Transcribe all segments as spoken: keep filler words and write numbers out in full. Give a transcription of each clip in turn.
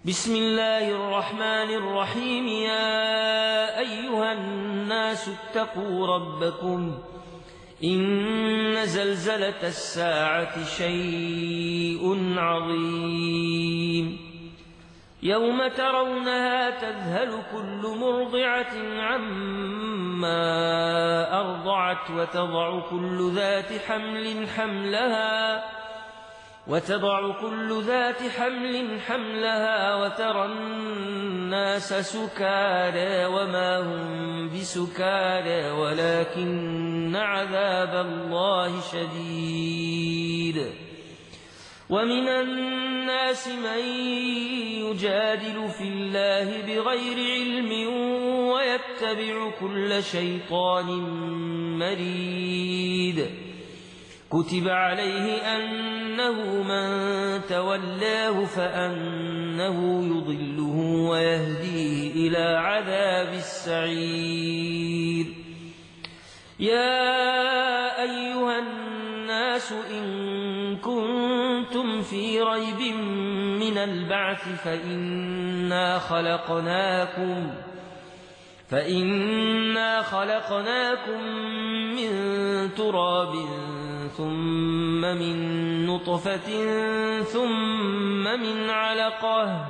بسم الله الرحمن الرحيم. يا أيها الناس اتقوا ربكم إن زلزلة الساعة شيء عظيم يوم ترونها تذهل كل مرضعة عما أرضعت وتضع كل ذات حمل حملها وتضع كل ذات حمل حملها وترى الناس سكارى وما هم بسكارى ولكن عذاب الله شديد. ومن الناس من يجادل في الله بغير علم ويتبع كل شيطان مريد. كتب عليه أنه من تولاه فأنه يضله ويهديه إلى عذاب السعير. يا أيها الناس إن كنتم في ريب من البعث فإنا خلقناكم فإنا خلقناكم من تراب ثم من نطفة ثم من علقة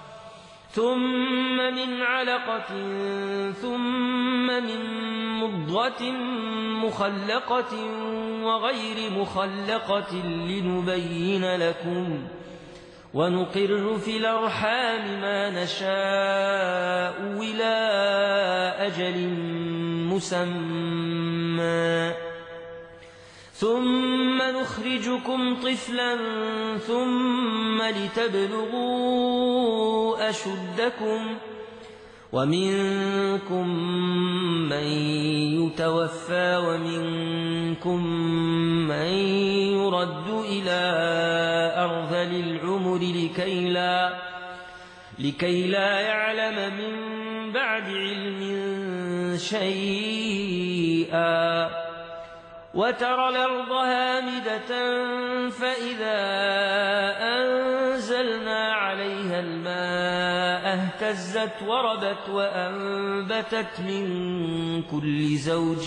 ثم من علقة ثم من مضغة مخلقة وغير مخلقة لنبين لكم ونقر في الأرحام ما نشاء إلى أجل مسمى ثم نخرجكم طفلا ثم لتبلغوا أشدكم ومنكم من يتوفى ومنكم من يرد إلى أرذل العمر لكي لا, لكي لا يعلم من بعد علم شيئا. وترى الأرض هامدة فإذا أنزلنا عليها الماء اهتزت وربت وأنبتت من كل زوج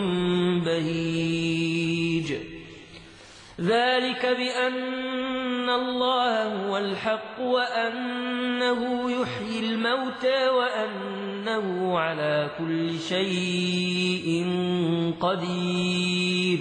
بهيج. ذلك بأن الله هو الحق وأنه يحيي الموتى وأنه على كل شيء قدير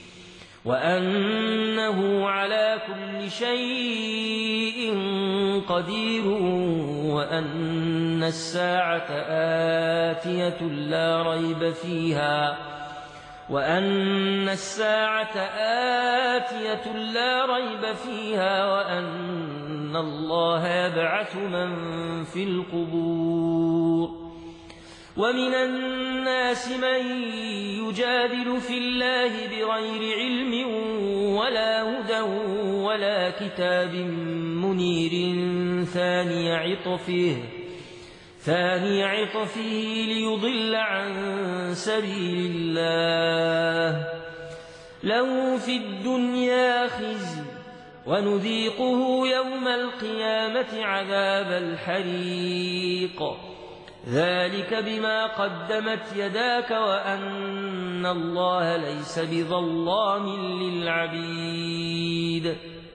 وأنه على كل شيء قدير وأن الساعة آتية لا ريب فيها وأن الساعة آتية لا ريب فيها وأن الله يبعث من في القبور. ومن الناس من يجادل في الله بغير علم ولا هدى ولا كتاب منير ثاني عطفه ثاني عطفه ليضل عن سبيل الله له في الدنيا خزي ونذيقه يوم القيامة عذاب الحريق. ذلك بما قدمت يداك وأن الله ليس بظلام للعبيد.